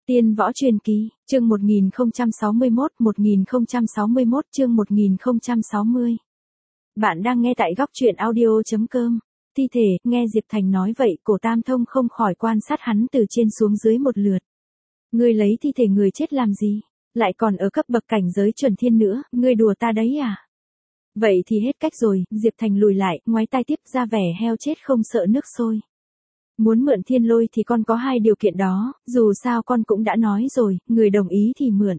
Tiên võ truyền kỳ, chương 1061 chương 1060. Bạn đang nghe tại góc truyện audio.com. Thi thể, nghe Diệp Thành nói vậy, Cổ Tam Thông không khỏi quan sát hắn từ trên xuống dưới một lượt. Ngươi lấy thi thể người chết làm gì? Lại còn ở cấp bậc cảnh giới chuẩn thiên nữa, ngươi đùa ta đấy à? Vậy thì hết cách rồi, Diệp Thành lùi lại, ngoái tai tiếp ra vẻ heo chết không sợ nước sôi. Muốn mượn thiên lôi thì con có hai điều kiện đó, dù sao con cũng đã nói rồi, người đồng ý thì mượn.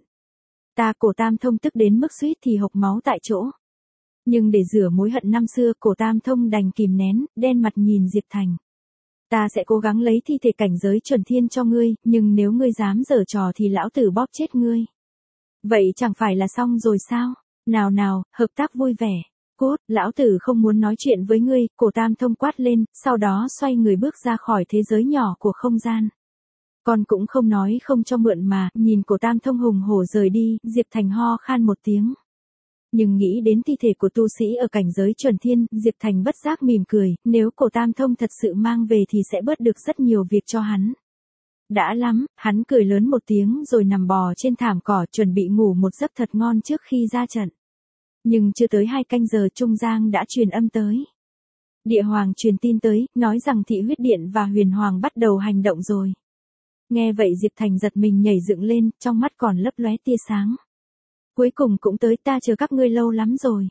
Ta Cổ Tam Thông tức đến mức suýt thì hộc máu tại chỗ. Nhưng để rửa mối hận năm xưa, Cổ Tam Thông đành kìm nén, đen mặt nhìn Diệp Thành. Ta sẽ cố gắng lấy thi thể cảnh giới chuẩn thiên cho ngươi, nhưng nếu ngươi dám giở trò thì lão tử bóp chết ngươi. Vậy chẳng phải là xong rồi sao? Nào nào, hợp tác vui vẻ. Cút, lão tử không muốn nói chuyện với ngươi, Cổ Tam Thông quát lên, sau đó xoay người bước ra khỏi thế giới nhỏ của không gian. Con cũng không nói không cho mượn mà, nhìn Cổ Tam Thông hùng hổ rời đi, Diệp Thành ho khan một tiếng. Nhưng nghĩ đến thi thể của tu sĩ ở cảnh giới chuẩn thiên, Diệp Thành bất giác mỉm cười, nếu Cổ Tam Thông thật sự mang về thì sẽ bớt được rất nhiều việc cho hắn. Đã lắm, hắn cười lớn một tiếng rồi nằm bò trên thảm cỏ chuẩn bị ngủ một giấc thật ngon trước khi ra trận. Nhưng chưa tới 2 canh giờ Trung Giang đã truyền âm tới. Địa Hoàng truyền tin tới, nói rằng Thị Huyết Điện và Huyền Hoàng bắt đầu hành động rồi. Nghe vậy Diệp Thành giật mình nhảy dựng lên, trong mắt còn lấp lóe tia sáng. Cuối cùng cũng tới, ta chờ các ngươi lâu lắm rồi.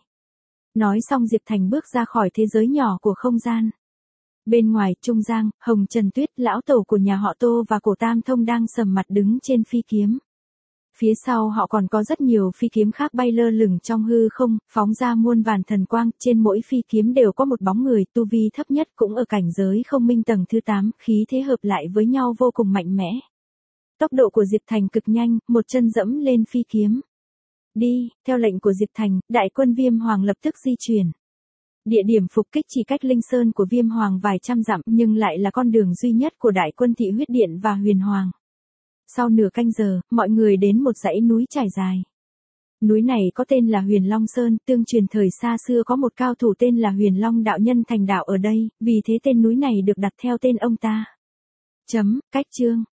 Nói xong Diệp Thành bước ra khỏi thế giới nhỏ của không gian. Bên ngoài, Trung Giang, Hồng Trần Tuyết, lão tổ của nhà họ Tô và Cổ Tam Thông đang sầm mặt đứng trên phi kiếm. Phía sau họ còn có rất nhiều phi kiếm khác bay lơ lửng trong hư không, phóng ra muôn vàn thần quang, trên mỗi phi kiếm đều có một bóng người, tu vi thấp nhất cũng ở cảnh giới không minh tầng thứ 8, khí thế hợp lại với nhau vô cùng mạnh mẽ. Tốc độ của Diệp Thành cực nhanh, một chân dẫm lên phi kiếm. Đi, theo lệnh của Diệp Thành, đại quân Viêm Hoàng lập tức di chuyển. Địa điểm phục kích chỉ cách Linh Sơn của Viêm Hoàng vài trăm dặm, nhưng lại là con đường duy nhất của đại quân Thị Huyết Điện và Huyền Hoàng. Sau nửa canh giờ, mọi người đến một dãy núi trải dài. Núi này có tên là Huyền Long Sơn, tương truyền thời xa xưa có một cao thủ tên là Huyền Long đạo nhân thành đạo ở đây, vì thế tên núi này được đặt theo tên ông ta. Cách chương,